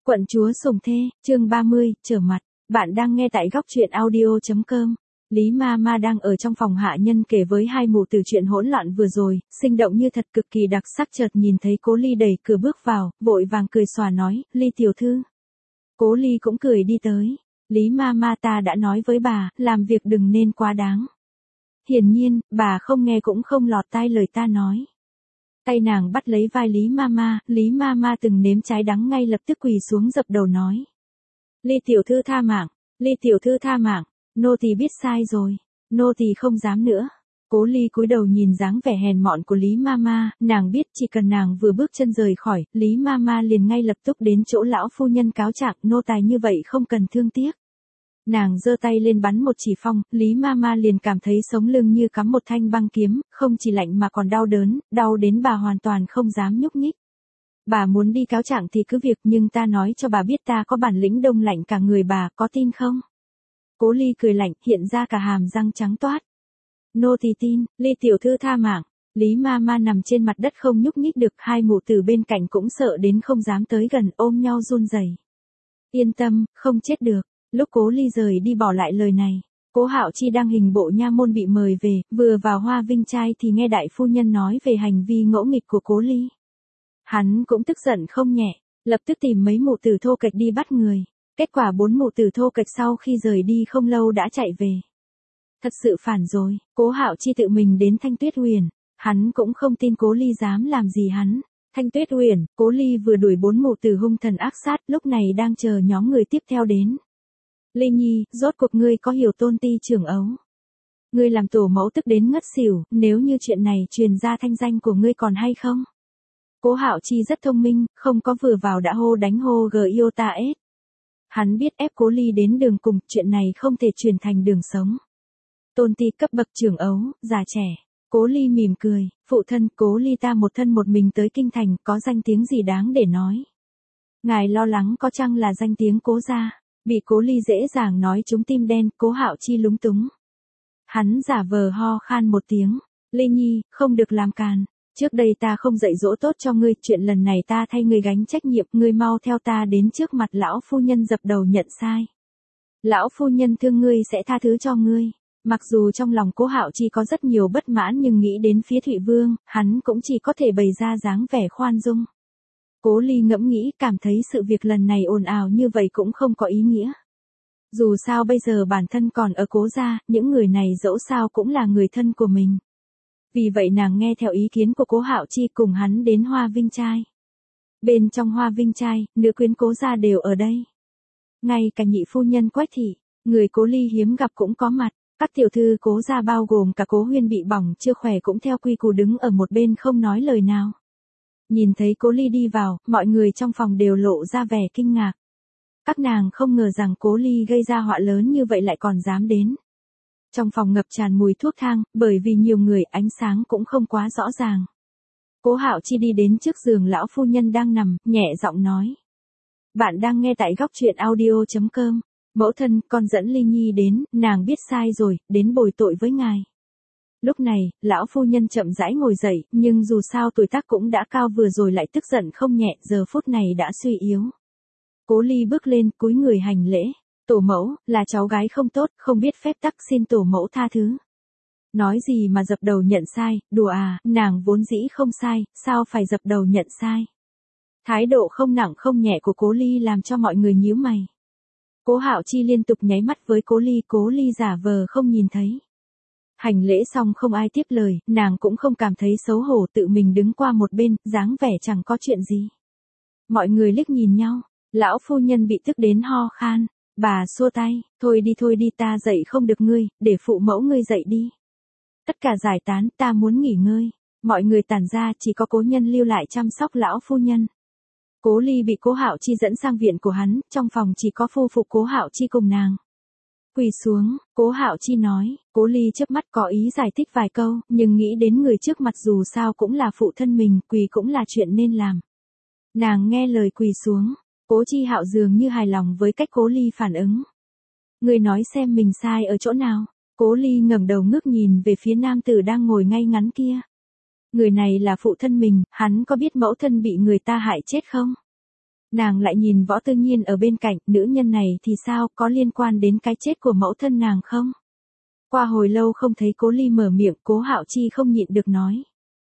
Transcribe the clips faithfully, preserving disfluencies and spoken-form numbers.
Quận chúa sủng thê, chương ba mươi, trở mặt. Bạn đang nghe tại góc truyện audio chấm com. Lý Ma Ma đang ở trong phòng hạ nhân kể với hai mụ từ chuyện hỗn loạn vừa rồi, sinh động như thật, cực kỳ đặc sắc. Chợt nhìn thấy Cố Ly đẩy cửa bước vào, vội vàng cười xòa nói, Ly tiểu thư. Cố Ly cũng cười đi tới. Lý Ma Ma, ta đã nói với bà, làm việc đừng nên quá đáng. Hiển nhiên, bà không nghe cũng không lọt tai lời ta nói. Tay nàng bắt lấy vai Lý Ma Ma, Lý Ma Ma từng nếm trái đắng ngay lập tức quỳ xuống dập đầu nói. Ly tiểu thư tha mạng, Ly tiểu thư tha mạng, nô tỳ biết sai rồi, nô tỳ không dám nữa. Cố Ly cúi đầu nhìn dáng vẻ hèn mọn của Lý Ma Ma, nàng biết chỉ cần nàng vừa bước chân rời khỏi, Lý Ma Ma liền ngay lập tức đến chỗ lão phu nhân cáo trạng, nô tài như vậy không cần thương tiếc. Nàng giơ tay lên bắn một chỉ phong, Lý Ma Ma liền cảm thấy sống lưng như cắm một thanh băng kiếm, không chỉ lạnh mà còn đau đớn, đau đến bà hoàn toàn không dám nhúc nhích. Bà muốn đi cáo trạng thì cứ việc, nhưng ta nói cho bà biết ta có bản lĩnh đông lạnh cả người, bà có tin không? Cố Ly cười lạnh, hiện ra cả hàm răng trắng toát. Nô tỳ tin, Ly tiểu thư tha mạng. Lý Ma Ma nằm trên mặt đất không nhúc nhích được, hai mụ tử bên cạnh cũng sợ đến không dám tới gần, ôm nhau run rẩy. Yên tâm, không chết được. Lúc Cố Ly rời đi bỏ lại lời này, Cố Hạo Chi đang hình bộ nha môn bị mời về, vừa vào Hoa Vinh trai thì nghe đại phu nhân nói về hành vi ngỗ nghịch của Cố Ly. Hắn cũng tức giận không nhẹ, lập tức tìm mấy mụ tử thô kệch đi bắt người. Kết quả bốn mụ tử thô kệch sau khi rời đi không lâu đã chạy về. Thật sự phản rồi, Cố Hạo Chi tự mình đến Thanh Tuyết Huyền, hắn cũng không tin Cố Ly dám làm gì hắn. Thanh Tuyết Huyền, Cố Ly vừa đuổi bốn mụ tử hung thần ác sát, lúc này đang chờ nhóm người tiếp theo đến. Ly Nhi, rốt cuộc ngươi có hiểu tôn ti trưởng ấu. Ngươi làm tổ mẫu tức đến ngất xỉu, nếu như chuyện này truyền ra thanh danh của ngươi còn hay không? Cố Hạo Chi rất thông minh, không có vừa vào đã hô đánh hô g iota s. Hắn biết ép Cố Ly đến đường cùng, chuyện này không thể truyền thành đường sống. Tôn ti cấp bậc trưởng ấu, già trẻ. Cố Ly mỉm cười, phụ thân, Cố Ly ta một thân một mình tới kinh thành, có danh tiếng gì đáng để nói. Ngài lo lắng có chăng là danh tiếng Cố gia? Bị Cố Ly dễ dàng nói trúng tim đen, Cố Hạo Chi lúng túng. Hắn giả vờ ho khan một tiếng, Ly Nhi, không được làm càn. Trước đây ta không dạy dỗ tốt cho ngươi, chuyện lần này ta thay ngươi gánh trách nhiệm, ngươi mau theo ta đến trước mặt lão phu nhân dập đầu nhận sai. Lão phu nhân thương ngươi sẽ tha thứ cho ngươi. Mặc dù trong lòng Cố Hạo Chi có rất nhiều bất mãn nhưng nghĩ đến phía Thụy Vương, hắn cũng chỉ có thể bày ra dáng vẻ khoan dung. Cố Ly ngẫm nghĩ, cảm thấy sự việc lần này ồn ào như vậy cũng không có ý nghĩa. Dù sao bây giờ bản thân còn ở Cố gia, những người này dẫu sao cũng là người thân của mình. Vì vậy nàng nghe theo ý kiến của Cố Hạo Chi cùng hắn đến Hoa Vinh trai. Bên trong Hoa Vinh trai, nữ quyến Cố gia đều ở đây. Ngay cả nhị phu nhân Quách thị, người Cố Ly hiếm gặp cũng có mặt. Các tiểu thư Cố gia bao gồm cả Cố Huyên bị bỏng chưa khỏe cũng theo quy củ đứng ở một bên không nói lời nào. Nhìn thấy Cố Ly đi vào, mọi người trong phòng đều lộ ra vẻ kinh ngạc. Các nàng không ngờ rằng Cố Ly gây ra họa lớn như vậy lại còn dám đến. Trong phòng ngập tràn mùi thuốc thang, bởi vì nhiều người, ánh sáng cũng không quá rõ ràng. Cố Hạo Chi đi đến trước giường lão phu nhân đang nằm, nhẹ giọng nói. Bạn đang nghe tại góc truyện audio chấm com. Mẫu thân, con dẫn Ly Nhi đến, nàng biết sai rồi, đến bồi tội với ngài. Lúc này, lão phu nhân chậm rãi ngồi dậy, nhưng dù sao tuổi tác cũng đã cao, vừa rồi lại tức giận không nhẹ, giờ phút này đã suy yếu. Cố Ly bước lên, cúi người hành lễ. Tổ mẫu, là cháu gái không tốt, không biết phép tắc, xin tổ mẫu tha thứ. Nói gì mà dập đầu nhận sai, đùa à, nàng vốn dĩ không sai, sao phải dập đầu nhận sai. Thái độ không nặng không nhẹ của Cố Ly làm cho mọi người nhíu mày. Cố Hạo Chi liên tục nháy mắt với Cố Ly, Cố Ly giả vờ không nhìn thấy. Hành lễ xong không ai tiếp lời, nàng cũng không cảm thấy xấu hổ, tự mình đứng qua một bên, dáng vẻ chẳng có chuyện gì. Mọi người liếc nhìn nhau, lão phu nhân bị tức đến ho khan, bà xua tay, thôi đi thôi đi, ta dạy không được ngươi, để phụ mẫu ngươi dạy đi. Tất cả giải tán, ta muốn nghỉ ngơi. Mọi người tản ra, chỉ có Cố Nhân lưu lại chăm sóc lão phu nhân. Cố Ly bị Cố Hạo Chi dẫn sang viện của hắn, trong phòng chỉ có phu phụ Cố Hạo Chi cùng nàng. Quỳ xuống, Cố Hạo Chi nói, Cố Ly chớp mắt có ý giải thích vài câu, nhưng nghĩ đến người trước mặt dù sao cũng là phụ thân mình, quỳ cũng là chuyện nên làm. Nàng nghe lời quỳ xuống, Cố Chi Hạo dường như hài lòng với cách Cố Ly phản ứng. Người nói xem mình sai ở chỗ nào. Cố Ly ngẩng đầu ngước nhìn về phía nam tử đang ngồi ngay ngắn kia. Người này là phụ thân mình, hắn có biết mẫu thân bị người ta hại chết không? Nàng lại nhìn Võ Tư Nhiên ở bên cạnh, nữ nhân này thì sao, có liên quan đến cái chết của mẫu thân nàng không? Qua hồi lâu không thấy Cố Ly mở miệng, Cố Hạo Chi không nhịn được nói.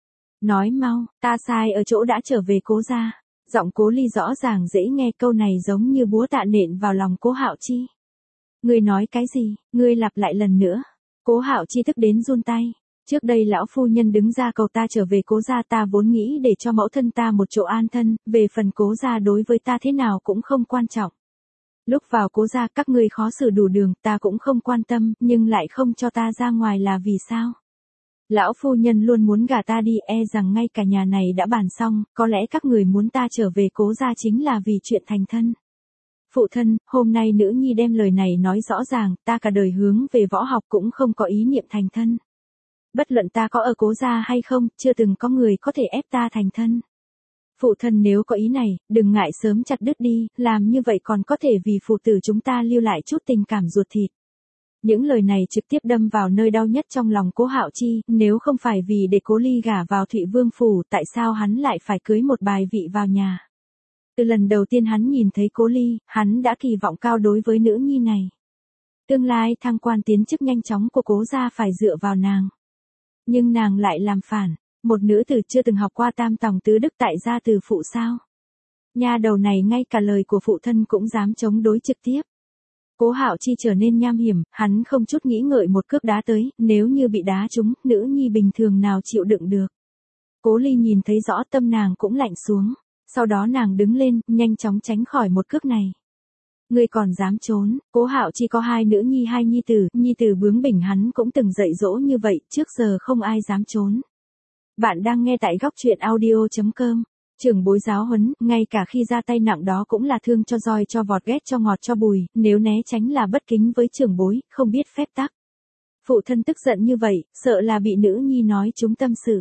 Nói mau, ta sai ở chỗ đã trở về Cố gia. Giọng Cố Ly rõ ràng dễ nghe, câu này giống như búa tạ nện vào lòng Cố Hạo Chi. Ngươi nói cái gì, ngươi lặp lại lần nữa. Cố Hạo Chi tức đến run tay. Trước đây lão phu nhân đứng ra cầu ta trở về Cố gia, ta vốn nghĩ để cho mẫu thân ta một chỗ an thân, về phần Cố gia đối với ta thế nào cũng không quan trọng. Lúc vào Cố gia các ngươi khó xử đủ đường, ta cũng không quan tâm, nhưng lại không cho ta ra ngoài là vì sao? Lão phu nhân luôn muốn gả ta đi, e rằng ngay cả nhà này đã bàn xong, có lẽ các người muốn ta trở về Cố gia chính là vì chuyện thành thân. Phụ thân, hôm nay nữ nhi đem lời này nói rõ ràng, ta cả đời hướng về võ học cũng không có ý niệm thành thân. Bất luận ta có ở Cố gia hay không, chưa từng có người có thể ép ta thành thân. Phụ thân nếu có ý này, đừng ngại sớm chặt đứt đi, làm như vậy còn có thể vì phụ tử chúng ta lưu lại chút tình cảm ruột thịt. Những lời này trực tiếp đâm vào nơi đau nhất trong lòng Cố Hạo Chi, nếu không phải vì để Cố Ly gả vào Thụy Vương phủ, tại sao hắn lại phải cưới một bài vị vào nhà? Từ lần đầu tiên hắn nhìn thấy Cố Ly, hắn đã kỳ vọng cao đối với nữ nhi này. Tương lai thăng quan tiến chức nhanh chóng của Cố gia phải dựa vào nàng. Nhưng nàng lại làm phản, một nữ tử chưa từng học qua tam tòng tứ đức tại gia từ phụ sao? Nha đầu này ngay cả lời của phụ thân cũng dám chống đối trực tiếp. Cố Hạo Chi trở nên nham hiểm, hắn không chút nghĩ ngợi một cước đá tới, nếu như bị đá trúng, nữ nhi bình thường nào chịu đựng được. Cố Ly nhìn thấy rõ tâm nàng cũng lạnh xuống, sau đó nàng đứng lên, nhanh chóng tránh khỏi một cước này. Ngươi còn dám trốn, Cố Hạo Chi có hai nữ nhi hai nhi tử, nhi tử bướng bỉnh hắn cũng từng dạy dỗ như vậy, trước giờ không ai dám trốn. Bạn đang nghe tại góc truyện audio chấm com. Trưởng bối giáo huấn, ngay cả khi ra tay nặng đó cũng là thương cho roi cho vọt, ghét cho ngọt cho bùi, nếu né tránh là bất kính với trưởng bối, không biết phép tắc. Phụ thân tức giận như vậy, sợ là bị nữ nhi nói trúng tâm sự.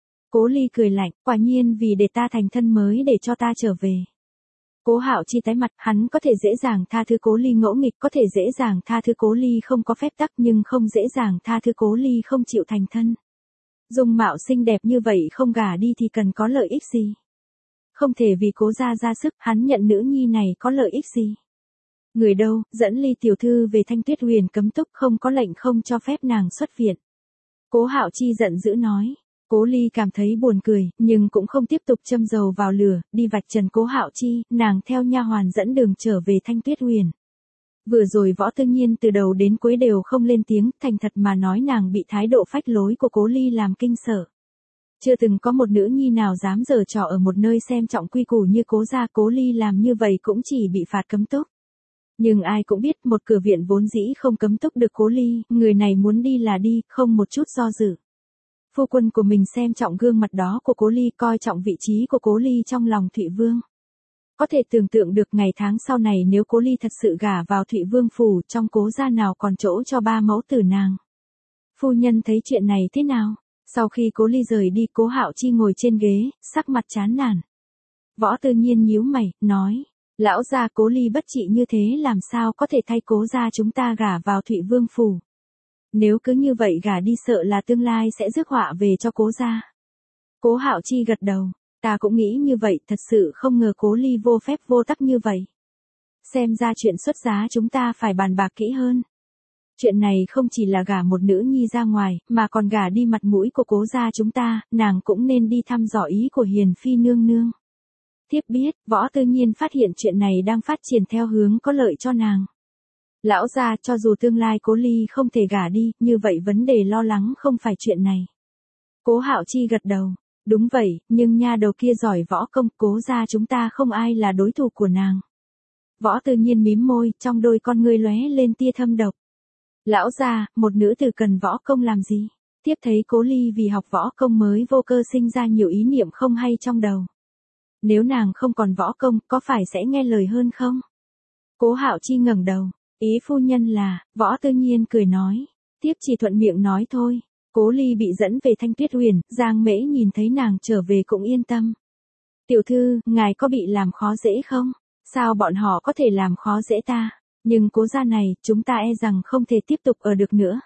Cố Ly cười lạnh, quả nhiên vì để ta thành thân mới để cho ta trở về. Cố Hạo Chi tái mặt, hắn có thể dễ dàng tha thứ Cố Ly ngỗ nghịch, có thể dễ dàng tha thứ Cố Ly không có phép tắc, nhưng không dễ dàng tha thứ Cố Ly không chịu thành thân. Dung mạo xinh đẹp như vậy không gả đi thì cần có lợi ích gì? Không thể vì Cố gia ra sức, hắn nhận nữ nhi này có lợi ích gì? Người đâu, dẫn Ly tiểu thư về Thanh Tuyết Huyền cấm túc, không có lệnh không cho phép nàng xuất viện. Cố Hạo Chi giận dữ nói. Cố Ly cảm thấy buồn cười, nhưng cũng không tiếp tục châm dầu vào lửa, đi vạch trần Cố Hạo Chi, nàng theo nha hoàn dẫn đường trở về Thanh Tuyết Huyền. Vừa rồi Võ Tư Nhiên từ đầu đến cuối đều không lên tiếng, thành thật mà nói nàng bị thái độ phách lối của Cố Ly làm kinh sợ. Chưa từng có một nữ nhi nào dám giở trò ở một nơi xem trọng quy củ như Cố gia, Cố Ly làm như vậy cũng chỉ bị phạt cấm túc. Nhưng ai cũng biết một cửa viện vốn dĩ không cấm túc được Cố Ly, người này muốn đi là đi, không một chút do dự. Phu quân của mình xem trọng gương mặt đó của Cố Ly, coi trọng vị trí của Cố Ly trong lòng Thụy Vương. Có thể tưởng tượng được ngày tháng sau này nếu Cố Ly thật sự gả vào Thụy Vương phủ, trong Cố gia nào còn chỗ cho ba mẫu tử nàng. Phu nhân thấy chuyện này thế nào? Sau khi Cố Ly rời đi, Cố Hạo Chi ngồi trên ghế, sắc mặt chán nản. Võ Tư Nhiên nhíu mày, nói, lão gia Cố Ly bất trị như thế làm sao có thể thay Cố gia chúng ta gả vào Thụy Vương phủ. Nếu cứ như vậy gả đi sợ là tương lai sẽ rước họa về cho Cố gia. Cố Hạo Chi gật đầu, ta cũng nghĩ như vậy, thật sự không ngờ Cố Ly vô phép vô tắc như vậy. Xem ra chuyện xuất giá chúng ta phải bàn bạc kỹ hơn. Chuyện này không chỉ là gả một nữ nhi ra ngoài, mà còn gả đi mặt mũi của Cố gia chúng ta, nàng cũng nên đi thăm dò ý của Hiền Phi nương nương. Tiếp biết, Võ Tư Nhiên phát hiện chuyện này đang phát triển theo hướng có lợi cho nàng. Lão gia, cho dù tương lai Cố Ly không thể gả đi, như vậy vấn đề lo lắng không phải chuyện này. Cố Hạo Chi gật đầu, đúng vậy, nhưng nha đầu kia giỏi võ công, Cố gia chúng ta không ai là đối thủ của nàng. Võ Tư Nhiên mím môi, trong đôi con ngươi lóe lên tia thâm độc. Lão gia, một nữ tử cần võ công làm gì? Tiếp thấy Cố Ly vì học võ công mới vô cơ sinh ra nhiều ý niệm không hay trong đầu. Nếu nàng không còn võ công, có phải sẽ nghe lời hơn không? Cố Hạo Chi ngẩng đầu, ý phu nhân là, Võ Tư Nhiên cười nói, tiếp chỉ thuận miệng nói thôi. Cố Ly bị dẫn về Thanh Tuyết Huyền, Giang Mễ nhìn thấy nàng trở về cũng yên tâm. Tiểu thư, ngài có bị làm khó dễ không? Sao bọn họ có thể làm khó dễ ta? Nhưng Cố gia này, chúng ta e rằng không thể tiếp tục ở được nữa.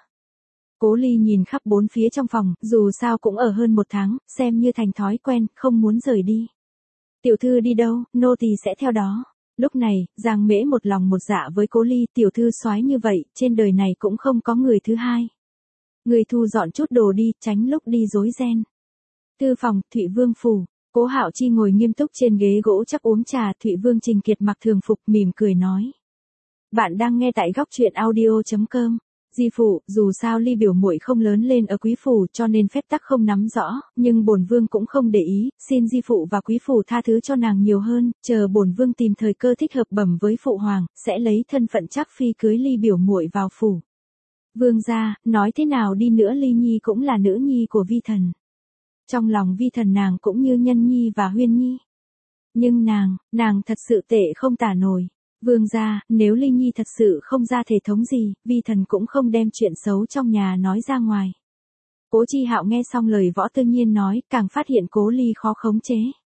Cố Ly nhìn khắp bốn phía trong phòng, dù sao cũng ở hơn một tháng, xem như thành thói quen, không muốn rời đi. Tiểu thư đi đâu, nô tỳ sẽ theo đó. Lúc này, Giang Mễ một lòng một dạ với Cố Ly, tiểu thư soái như vậy, trên đời này cũng không có người thứ hai. Người thu dọn chút đồ đi, tránh lúc đi rối ren. Thư phòng, Thụy Vương phủ. Cố Hạo Chi ngồi nghiêm túc trên ghế gỗ chắc uống trà, Thụy Vương Trình Kiệt mặc thường phục mỉm cười nói. Bạn đang nghe tại góc truyện audio chấm com. Di phụ, dù sao Ly biểu muội không lớn lên ở quý phủ cho nên phép tắc không nắm rõ, nhưng bổn vương cũng không để ý, xin di phụ và quý phủ tha thứ cho nàng nhiều hơn, chờ bổn vương tìm thời cơ thích hợp bẩm với phụ hoàng, sẽ lấy thân phận chắc phi cưới Ly biểu muội vào phủ. Vương gia, nói thế nào đi nữa Ly nhi cũng là nữ nhi của vi thần. Trong lòng vi thần nàng cũng như Nhân nhi và Huyên nhi. Nhưng nàng, nàng thật sự tệ không tả nổi. Vương gia, nếu Ly nhi thật sự không ra thể thống gì, vi thần cũng không đem chuyện xấu trong nhà nói ra ngoài. Cố Chi Hạo nghe xong lời Võ Tư Nhiên nói, càng phát hiện Cố Ly khó khống chế.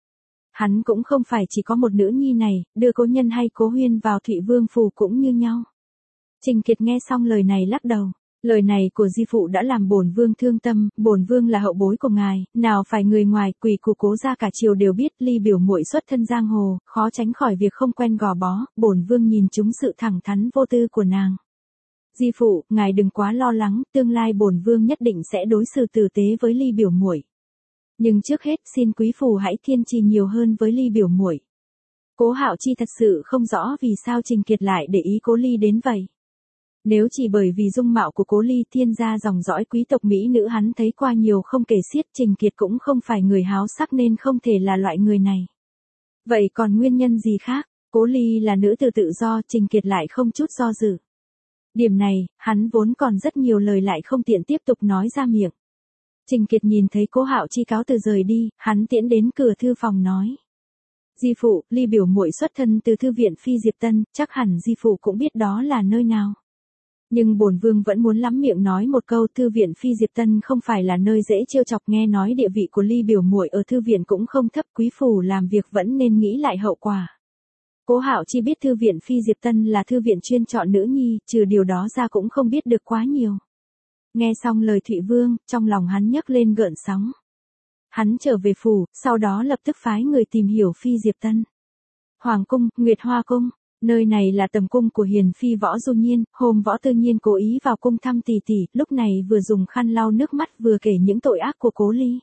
Hắn cũng không phải chỉ có một nữ nhi này, đưa Cố Nhân hay Cố Huyên vào Thụy Vương phủ cũng như nhau. Trình Kiệt nghe xong lời này lắc đầu. Lời này của di phụ đã làm bổn vương thương tâm, bổn vương là hậu bối của ngài, nào phải người ngoài, quỷ của Cố gia cả triều đều biết Ly biểu muội xuất thân giang hồ, khó tránh khỏi việc không quen gò bó, bổn vương nhìn trúng sự thẳng thắn vô tư của nàng. Di phụ, ngài đừng quá lo lắng, tương lai bổn vương nhất định sẽ đối xử tử tế với Ly biểu muội. Nhưng trước hết xin quý phủ hãy kiên trì nhiều hơn với Ly biểu muội. Cố Hạo Chi thật sự không rõ vì sao Trình Kiệt lại để ý Cố Ly đến vậy. Nếu chỉ bởi vì dung mạo của Cố Ly, thiên gia dòng dõi quý tộc mỹ nữ hắn thấy qua nhiều không kể xiết, Trình Kiệt cũng không phải người háo sắc nên không thể là loại người này. Vậy còn nguyên nhân gì khác? Cố Ly là nữ tử tự do, Trình Kiệt lại không chút do dự. Điểm này, hắn vốn còn rất nhiều lời lại không tiện tiếp tục nói ra miệng. Trình Kiệt nhìn thấy Cố Hạo Chi cáo từ rời đi, hắn tiễn đến cửa thư phòng nói. Di phụ, Ly biểu muội xuất thân từ thư viện Phi Diệp Tân, chắc hẳn di phụ cũng biết đó là nơi nào. Nhưng bổn vương vẫn muốn lắm miệng nói một câu, thư viện Phi Diệp Tân không phải là nơi dễ trêu chọc, nghe nói địa vị của Ly biểu muội ở thư viện cũng không thấp, quý phủ làm việc vẫn nên nghĩ lại hậu quả. Cố Hạo Chi biết thư viện Phi Diệp Tân là thư viện chuyên chọn nữ nhi, trừ điều đó ra cũng không biết được quá nhiều. Nghe xong lời Thụy Vương, trong lòng hắn nhấc lên gợn sóng. Hắn trở về phủ, sau đó lập tức phái người tìm hiểu Phi Diệp Tân. Hoàng cung, Nguyệt Hoa cung. Nơi này là tầm cung của hiền phi Võ Du Nhiên, hôm Võ Tư Nhiên cố ý vào cung thăm tỷ tỷ, lúc này vừa dùng khăn lau nước mắt vừa kể những tội ác của Cố Ly.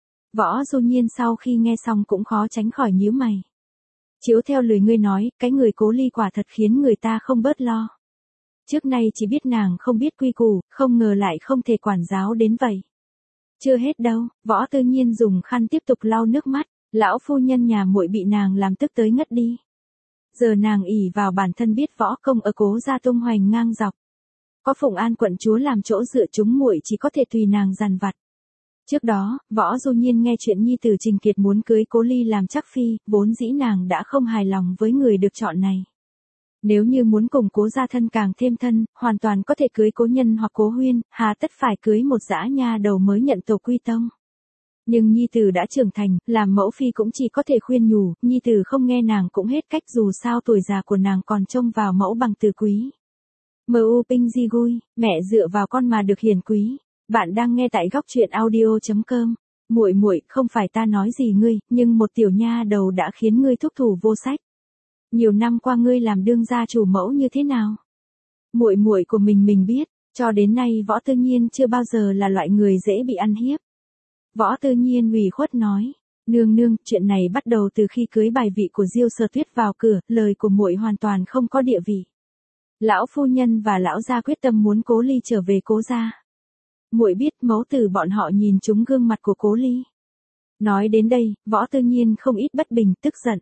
Võ Du Nhiên sau khi nghe xong cũng khó tránh khỏi nhíu mày. Chiếu theo lời ngươi nói, cái người Cố Ly quả thật khiến người ta không bớt lo. Trước nay chỉ biết nàng không biết quy củ, không ngờ lại không thể quản giáo đến vậy. Chưa hết đâu, Võ Tư Nhiên dùng khăn tiếp tục lau nước mắt, lão phu nhân nhà muội bị nàng làm tức tới ngất đi. Giờ nàng ỷ vào bản thân biết võ công ở Cố gia tung hoành ngang dọc. Có Phụng An quận chúa làm chỗ dựa, chúng muội chỉ có thể tùy nàng dằn vặt. Trước đó, Võ Du Nhiên nghe chuyện nhi tử Trình Kiệt muốn cưới Cố Ly làm chắc phi, vốn dĩ nàng đã không hài lòng với người được chọn này. Nếu như muốn cùng Cố gia thân càng thêm thân, hoàn toàn có thể cưới Cố Nhân hoặc Cố Huyên, hà tất phải cưới một dã nha đầu mới nhận tổ quy tông. Nhưng nhi tử đã trưởng thành, làm mẫu phi cũng chỉ có thể khuyên nhủ, nhi tử không nghe nàng cũng hết cách, dù sao tuổi già của nàng còn trông vào mẫu bằng từ quý. Mu Ping Di Gui, mẹ dựa vào con mà được hiền quý. Bạn đang nghe tại góc truyện audio chấm com. Muội muội, không phải ta nói gì ngươi, nhưng một tiểu nha đầu đã khiến ngươi thúc thủ vô sách. Nhiều năm qua ngươi làm đương gia chủ mẫu như thế nào? Muội muội của mình mình biết, cho đến nay Võ Tư Nhiên chưa bao giờ là loại người dễ bị ăn hiếp. Võ Tư Nhiên ủy khuất nói, nương nương, chuyện này bắt đầu từ khi cưới bài vị của Diêu Sơ Tuyết vào cửa, lời của muội hoàn toàn không có địa vị. Lão phu nhân và lão gia quyết tâm muốn Cố Ly trở về Cố gia. Muội biết mẫu tử bọn họ nhìn trúng gương mặt của Cố Ly. Nói đến đây, Võ Tư Nhiên không ít bất bình, tức giận.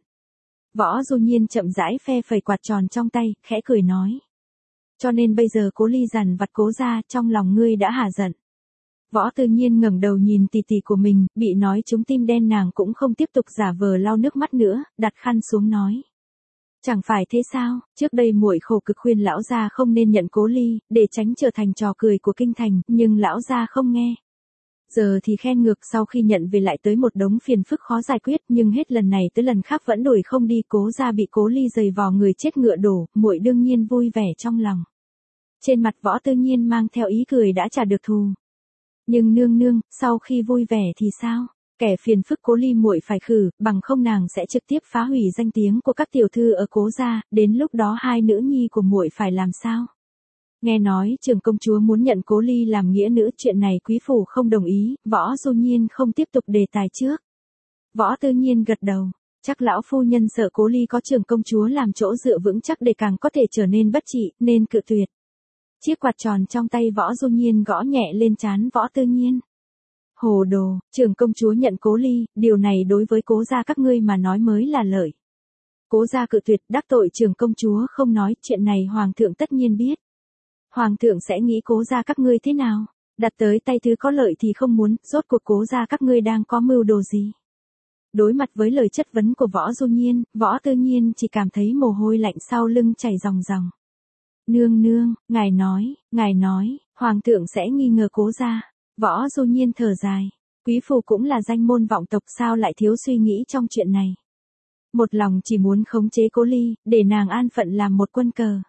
Võ Du Nhiên chậm rãi phe phẩy quạt tròn trong tay, khẽ cười nói. Cho nên bây giờ Cố Ly dằn vặt Cố gia, trong lòng ngươi đã hả giận. Võ Tư Nhiên ngẩng đầu nhìn tỷ tỷ của mình, bị nói trúng tim đen, nàng cũng không tiếp tục giả vờ lau nước mắt nữa, đặt khăn xuống nói. Chẳng phải thế sao, trước đây muội khổ cực khuyên lão gia không nên nhận Cố Ly, để tránh trở thành trò cười của kinh thành, nhưng lão gia không nghe. Giờ thì khen ngược, sau khi nhận về lại tới một đống phiền phức khó giải quyết, nhưng hết lần này tới lần khác vẫn đuổi không đi. Cố gia bị Cố Ly giày vò người chết ngựa đổ, muội đương nhiên vui vẻ trong lòng. Trên mặt Võ Tư Nhiên mang theo ý cười đã trả được thù. Nhưng nương nương, sau khi vui vẻ thì sao? Kẻ phiền phức Cố Ly muội phải khử, bằng không nàng sẽ trực tiếp phá hủy danh tiếng của các tiểu thư ở Cố gia, đến lúc đó hai nữ nhi của muội phải làm sao? Nghe nói trưởng công chúa muốn nhận Cố Ly làm nghĩa nữ, chuyện này quý phủ không đồng ý, Võ Du Nhiên không tiếp tục đề tài trước. Võ Tư Nhiên gật đầu, chắc lão phu nhân sợ Cố Ly có trưởng công chúa làm chỗ dựa vững chắc để càng có thể trở nên bất trị, nên cự tuyệt. Chiếc quạt tròn trong tay Võ Du Nhiên gõ nhẹ lên trán Võ Tư Nhiên. Hồ đồ, trưởng công chúa nhận Cố Ly, điều này đối với Cố gia các ngươi mà nói mới là lợi. Cố gia cự tuyệt, đắc tội trưởng công chúa không nói, chuyện này hoàng thượng tất nhiên biết. Hoàng thượng sẽ nghĩ Cố gia các ngươi thế nào? Đặt tới tay thứ có lợi thì không muốn, rốt cuộc Cố gia các ngươi đang có mưu đồ gì? Đối mặt với lời chất vấn của Võ Du Nhiên, Võ Tư Nhiên chỉ cảm thấy mồ hôi lạnh sau lưng chảy ròng ròng. Nương nương, ngài nói, ngài nói, hoàng thượng sẽ nghi ngờ Cố gia. Võ Du Nhiên thở dài, quý phu cũng là danh môn vọng tộc, sao lại thiếu suy nghĩ trong chuyện này. Một lòng chỉ muốn khống chế Cố Ly, để nàng an phận làm một quân cờ.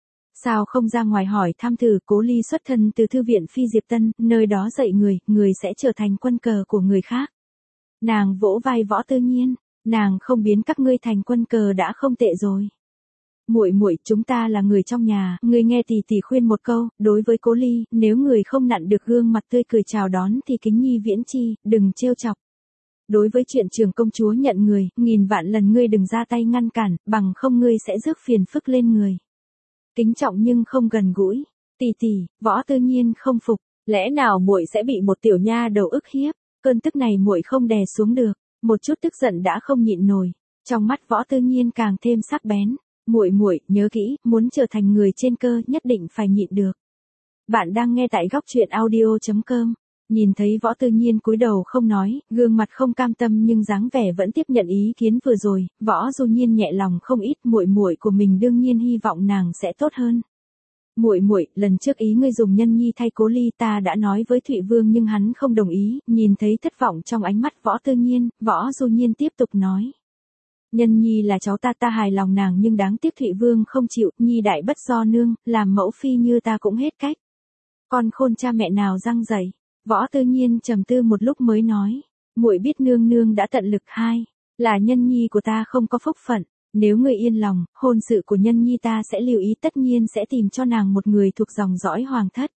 Sao không ra ngoài hỏi thăm thử? Cố Ly xuất thân từ thư viện Phi Diệp Tân, nơi đó dạy người, người sẽ trở thành quân cờ của người khác. Nàng vỗ vai Võ Tư Nhiên, nàng không biến các ngươi thành quân cờ đã không tệ rồi. Muội muội, chúng ta là người trong nhà, ngươi nghe tỷ tỷ khuyên một câu, đối với Cố Ly, nếu người không nặn được gương mặt tươi cười chào đón thì kính nhi viễn chi, đừng trêu chọc. Đối với chuyện trưởng công chúa nhận người, nghìn vạn lần ngươi đừng ra tay ngăn cản, bằng không ngươi sẽ rước phiền phức lên người. Kính trọng nhưng không gần gũi. Tỷ tỷ, Võ Tư Nhiên không phục, lẽ nào muội sẽ bị một tiểu nha đầu ức hiếp? Cơn tức này muội không đè xuống được, một chút tức giận đã không nhịn nổi. Trong mắt Võ Tư Nhiên càng thêm sắc bén. Muội muội, nhớ kỹ, muốn trở thành người trên cơ nhất định phải nhịn được. Bạn đang nghe tại góc truyện audio chấm com. Nhìn thấy Võ Tư Nhiên cúi đầu không nói, gương mặt không cam tâm nhưng dáng vẻ vẫn tiếp nhận ý kiến vừa rồi, Võ Du Nhiên nhẹ lòng không ít, muội muội của mình đương nhiên hy vọng nàng sẽ tốt hơn. Muội muội, lần trước ý ngươi dùng Nhân Nhi thay Cố Ly, ta đã nói với Thụy Vương nhưng hắn không đồng ý, nhìn thấy thất vọng trong ánh mắt Võ Tư Nhiên, Võ Du Nhiên tiếp tục nói. Nhân Nhi là cháu ta, ta hài lòng nàng nhưng đáng tiếc Thụy Vương không chịu, Nhi đại bất do nương, làm mẫu phi như ta cũng hết cách. Con khôn cha mẹ nào răng dày. Võ Tư Nhiên trầm tư một lúc mới nói, muội biết nương nương đã tận lực, hai là Nhân Nhi của ta không có phúc phận, nếu người yên lòng, hôn sự của Nhân Nhi ta sẽ lưu ý, tất nhiên sẽ tìm cho nàng một người thuộc dòng dõi hoàng thất.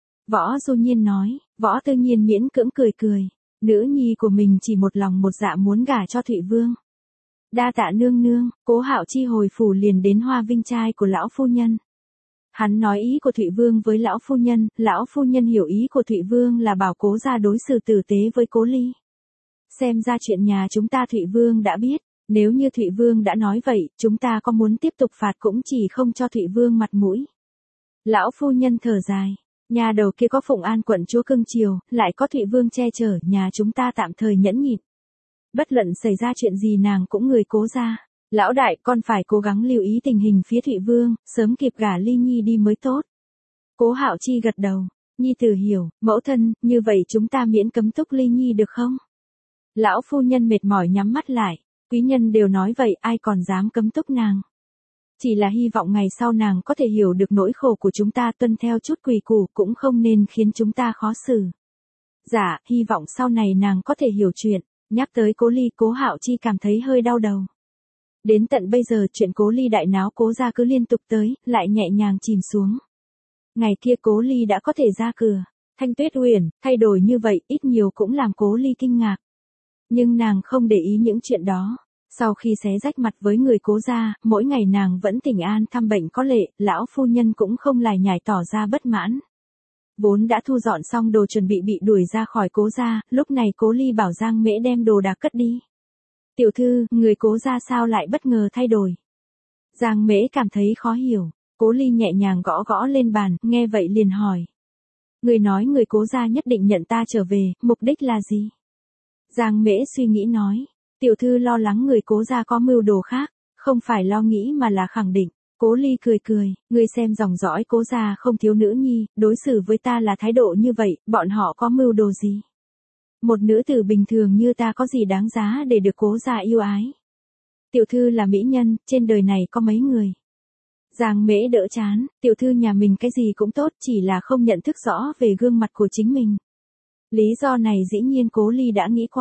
Võ Du Nhiên nói. Võ Tư Nhiên miễn cưỡng cười cười, nữ nhi của mình chỉ một lòng một dạ muốn gả cho Thụy Vương. Đa tạ nương nương. Cố Hạo Chi hồi phủ liền đến Hoa Vinh trai của lão phu nhân. Hắn nói ý của Thụy Vương với lão phu nhân, lão phu nhân hiểu ý của Thụy Vương là bảo Cố gia đối xử tử tế với Cố Ly. Xem ra chuyện nhà chúng ta Thụy Vương đã biết, nếu như Thụy Vương đã nói vậy, chúng ta có muốn tiếp tục phạt cũng chỉ không cho Thụy Vương mặt mũi. Lão phu nhân thở dài, nhà đầu kia có Phụng An quận chúa cưng chiều, lại có Thụy Vương che chở, nhà chúng ta tạm thời nhẫn nhịn. Bất luận xảy ra chuyện gì nàng cũng người Cố gia. Lão đại, con phải cố gắng lưu ý tình hình phía Thụy Vương, sớm kịp gả Ly Nhi đi mới tốt. Cố Hạo Chi gật đầu, Nhi tử hiểu, mẫu thân, như vậy chúng ta miễn cấm túc Ly Nhi được không? Lão phu nhân mệt mỏi nhắm mắt lại, quý nhân đều nói vậy, ai còn dám cấm túc nàng. Chỉ là hy vọng ngày sau nàng có thể hiểu được nỗi khổ của chúng ta, tuân theo chút quy củ, cũng không nên khiến chúng ta khó xử. Dạ, hy vọng sau này nàng có thể hiểu chuyện. Nhắc tới Cố Ly, Cố Hạo Chi cảm thấy hơi đau đầu. Đến tận bây giờ chuyện Cố Ly đại náo Cố gia cứ liên tục tới, lại nhẹ nhàng chìm xuống. Ngày kia Cố Ly đã có thể ra cửa, Thanh Tuyết Uyển, thay đổi như vậy, ít nhiều cũng làm Cố Ly kinh ngạc. Nhưng nàng không để ý những chuyện đó. Sau khi xé rách mặt với người Cố gia, mỗi ngày nàng vẫn thỉnh an thăm bệnh có lệ, lão phu nhân cũng không lải nhải tỏ ra bất mãn. Vốn đã thu dọn xong đồ chuẩn bị bị đuổi ra khỏi Cố gia, lúc này Cố Ly bảo Giang Mễ đem đồ đạc cất đi. Tiểu thư, người Cố gia sao lại bất ngờ thay đổi? Giang Mễ cảm thấy khó hiểu, Cố Ly nhẹ nhàng gõ gõ lên bàn, nghe vậy liền hỏi. Người nói người Cố gia nhất định nhận ta trở về, mục đích là gì? Giang Mễ suy nghĩ nói, tiểu thư lo lắng người Cố gia có mưu đồ khác, không phải lo nghĩ mà là khẳng định. Cố Ly cười cười, ngươi xem dòng dõi Cố gia không thiếu nữ nhi, đối xử với ta là thái độ như vậy, bọn họ có mưu đồ gì? Một nữ tử bình thường như ta có gì đáng giá để được Cố gia yêu ái? Tiểu thư là mỹ nhân, trên đời này có mấy người? Giang Mễ đỡ chán, tiểu thư nhà mình cái gì cũng tốt, chỉ là không nhận thức rõ về gương mặt của chính mình. Lý do này dĩ nhiên Cố Ly đã nghĩ qua,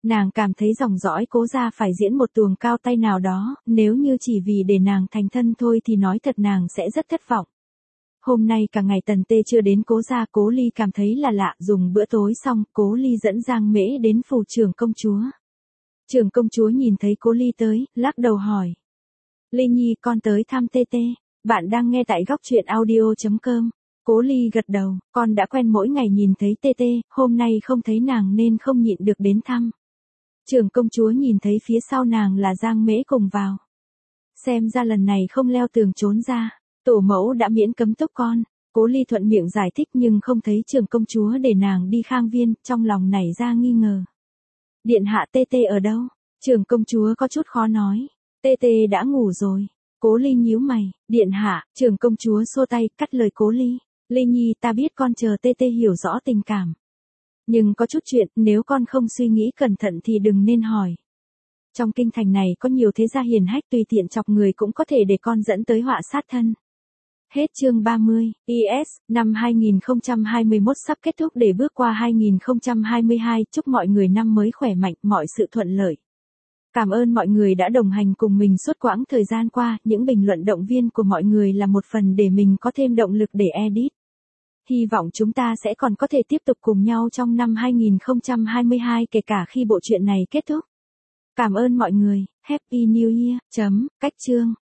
Nàng cảm thấy dòng dõi Cố gia phải diễn một tuồng cao tay nào đó, nếu như chỉ vì để nàng thành thân thôi thì nói thật nàng sẽ rất thất vọng. Hôm nay cả ngày Tần Tê chưa đến Cố gia, Cố Ly cảm thấy là lạ, dùng bữa tối xong, Cố Ly dẫn Giang Mễ đến phủ trưởng công chúa. Trưởng công chúa nhìn thấy Cố Ly tới, lắc đầu hỏi. Ly Nhi, con tới thăm Tê Tê, bạn đang nghe tại góc truyện audio chấm com. Cố Ly gật đầu, con đã quen mỗi ngày nhìn thấy Tê Tê, hôm nay không thấy nàng nên không nhịn được đến thăm. Trưởng công chúa nhìn thấy phía sau nàng là Giang Mễ cùng vào. Xem ra lần này không leo tường trốn ra, tổ mẫu đã miễn cấm túc con. Cố Ly thuận miệng giải thích nhưng không thấy trưởng công chúa để nàng đi Khang Viên, trong lòng nảy ra nghi ngờ. Điện hạ, Tê Tê ở đâu? Trưởng công chúa có chút khó nói. Tê Tê đã ngủ rồi. Cố Ly nhíu mày, điện hạ, trưởng công chúa xua tay, cắt lời Cố Ly. Ly Nhi, ta biết con chờ Tê Tê hiểu rõ tình cảm. Nhưng có chút chuyện, nếu con không suy nghĩ cẩn thận thì đừng nên hỏi. Trong kinh thành này có nhiều thế gia hiền hách, tùy tiện chọc người cũng có thể để con dẫn tới họa sát thân. Hết chương ba mươi, i ét, năm hai nghìn không trăm hai mươi mốt sắp kết thúc để bước qua hai nghìn không trăm hai mươi hai, chúc mọi người năm mới khỏe mạnh, mọi sự thuận lợi. Cảm ơn mọi người đã đồng hành cùng mình suốt quãng thời gian qua, những bình luận động viên của mọi người là một phần để mình có thêm động lực để edit. Hy vọng chúng ta sẽ còn có thể tiếp tục cùng nhau trong năm hai nghìn không trăm hai mươi hai kể cả khi bộ truyện này kết thúc. Cảm ơn mọi người, Happy New Year, chấm, cách chương.